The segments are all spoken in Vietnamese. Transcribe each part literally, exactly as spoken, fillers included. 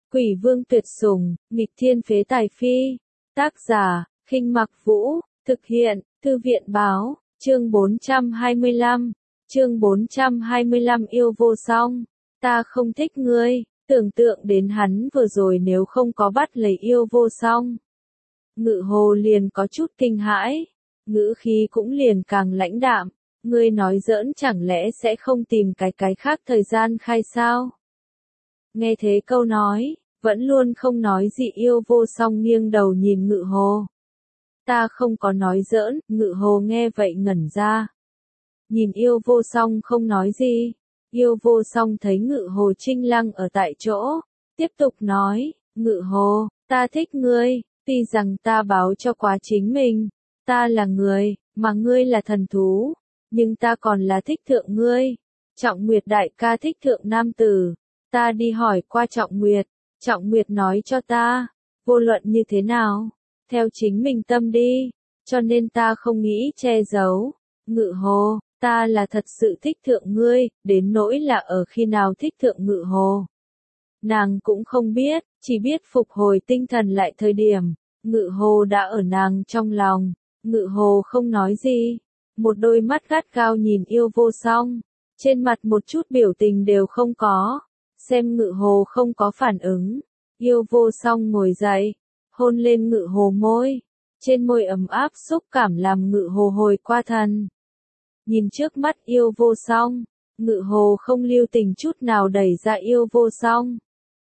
Quỷ vương tuyệt sủng, nghịch thiên phế tài phi. Tác giả, Khinh Mặc Vũ, thực hiện, Thư viện báo, chương bốn trăm hai mươi lăm, chương bốn trăm hai mươi lăm yêu vô song. Ta không thích ngươi, tưởng tượng đến hắn vừa rồi nếu không có bắt lấy yêu vô song. Ngự hồ liền có chút kinh hãi, ngữ khí cũng liền càng lãnh đạm, ngươi nói giỡn chẳng lẽ sẽ không tìm cái cái khác thời gian khai sao? Nghe thế câu nói, vẫn luôn không nói gì yêu vô song nghiêng đầu nhìn ngự hồ. Ta không có nói giỡn, ngự hồ nghe vậy ngẩn ra. Nhìn yêu vô song không nói gì, yêu vô song thấy ngự hồ trinh lăng ở tại chỗ, tiếp tục nói, ngự hồ, ta thích ngươi, tuy rằng ta báo cho quá chính mình, ta là người, mà ngươi là thần thú, nhưng ta còn là thích thượng ngươi. Trọng Nguyệt đại ca thích thượng nam tử, ta đi hỏi qua Trọng Nguyệt, Trọng Nguyệt nói cho ta, vô luận như thế nào, theo chính mình tâm đi, cho nên ta không nghĩ che giấu. Ngự hồ, ta là thật sự thích thượng ngươi, đến nỗi là ở khi nào thích thượng ngự hồ. Nàng cũng không biết, chỉ biết phục hồi tinh thần lại thời điểm, ngự hồ đã ở nàng trong lòng, ngự hồ không nói gì, một đôi mắt gắt gao nhìn yêu vô song, trên mặt một chút biểu tình đều không có, xem ngự hồ không có phản ứng, yêu vô song ngồi dậy, hôn lên ngự hồ môi, trên môi ấm áp xúc cảm làm ngự hồ hồi qua thần. Nhìn trước mắt yêu vô song, ngự hồ không lưu tình chút nào đẩy ra yêu vô song.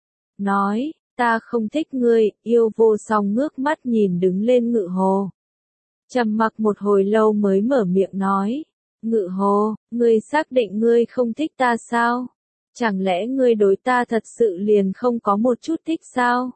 Nói, ta không thích ngươi, yêu vô song ngước mắt nhìn đứng lên ngự hồ. Trầm mặc một hồi lâu mới mở miệng nói, ngự hồ, ngươi xác định ngươi không thích ta sao? Chẳng lẽ ngươi đối ta thật sự liền không có một chút thích sao?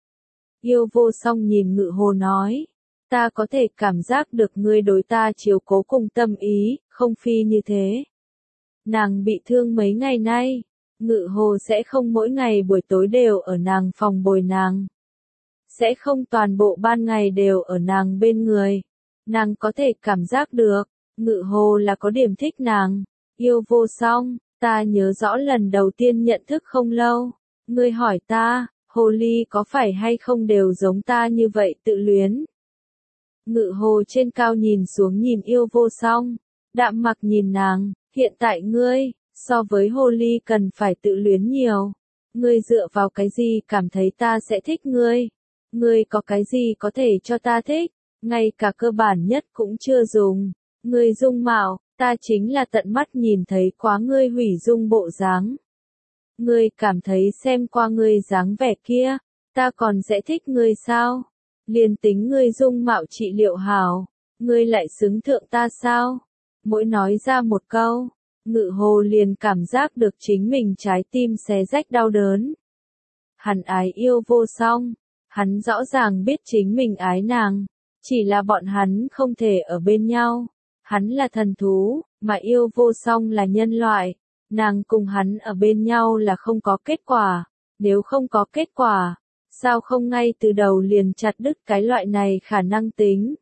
Yêu vô song nhìn ngự hồ nói, ta có thể cảm giác được ngươi đối ta chiếu cố cùng tâm ý, không phi như thế. Nàng bị thương mấy ngày nay, ngự hồ sẽ không mỗi ngày buổi tối đều ở nàng phòng bồi nàng. Sẽ không toàn bộ ban ngày đều ở nàng bên người. Nàng có thể cảm giác được, ngự hồ là có điểm thích nàng. Yêu vô song, ta nhớ rõ lần đầu tiên nhận thức không lâu. Ngươi hỏi ta, hồ ly có phải hay không đều giống ta như vậy tự luyến. Ngự hồ trên cao nhìn xuống nhìn yêu vô song, đạm mặc nhìn nàng, hiện tại ngươi, so với hồ ly cần phải tự luyến nhiều. Ngươi dựa vào cái gì cảm thấy ta sẽ thích ngươi? Ngươi có cái gì có thể cho ta thích? Ngay cả cơ bản nhất cũng chưa dùng. Ngươi dung mạo, ta chính là tận mắt nhìn thấy quá ngươi hủy dung bộ dáng. Ngươi cảm thấy xem qua ngươi dáng vẻ kia, ta còn sẽ thích ngươi sao? Liền tính ngươi dung mạo trị liệu hảo, ngươi lại xứng thượng ta sao? Mỗi nói ra một câu, ngự hồ liền cảm giác được chính mình trái tim xé rách đau đớn. Hắn ái yêu vô song, hắn rõ ràng biết chính mình ái nàng, chỉ là bọn hắn không thể ở bên nhau. Hắn là thần thú, mà yêu vô song là nhân loại, nàng cùng hắn ở bên nhau là không có kết quả, nếu không có kết quả, sao không ngay từ đầu liền chặt đứt cái loại này khả năng tính.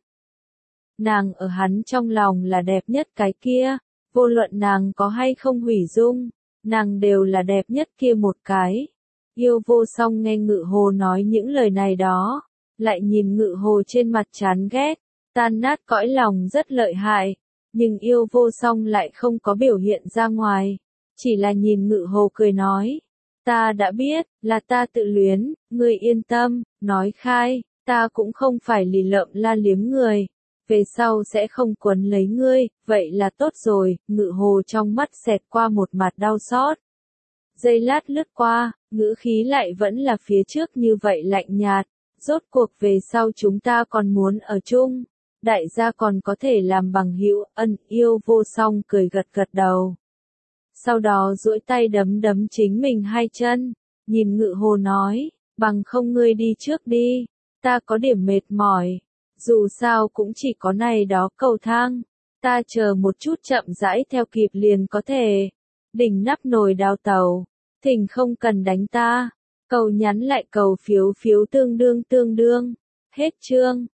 Nàng ở hắn trong lòng là đẹp nhất cái kia, vô luận nàng có hay không hủy dung, nàng đều là đẹp nhất kia một cái. Yêu vô song nghe ngự hồ nói những lời này đó, lại nhìn ngự hồ trên mặt chán ghét, tan nát cõi lòng rất lợi hại, nhưng yêu vô song lại không có biểu hiện ra ngoài, chỉ là nhìn ngự hồ cười nói, ta đã biết, là ta tự luyến, ngươi yên tâm, nói khai, ta cũng không phải lì lợm la liếm người, về sau sẽ không quấn lấy ngươi, vậy là tốt rồi, ngự hồ trong mắt xẹt qua một mặt đau xót. Giây lát lướt qua, ngữ khí lại vẫn là phía trước như vậy lạnh nhạt, rốt cuộc về sau chúng ta còn muốn ở chung, đại gia còn có thể làm bằng hữu, ân yêu vô song cười gật gật đầu. Sau đó duỗi tay đấm đấm chính mình hai chân, nhìn ngự hồ nói, bằng không ngươi đi trước đi, ta có điểm mệt mỏi, dù sao cũng chỉ có này đó cầu thang, ta chờ một chút chậm rãi theo kịp liền có thể. Đỉnh nắp nồi đào tàu, thỉnh không cần đánh ta, cầu nhắn lại cầu phiếu phiếu tương đương tương đương, hết chương.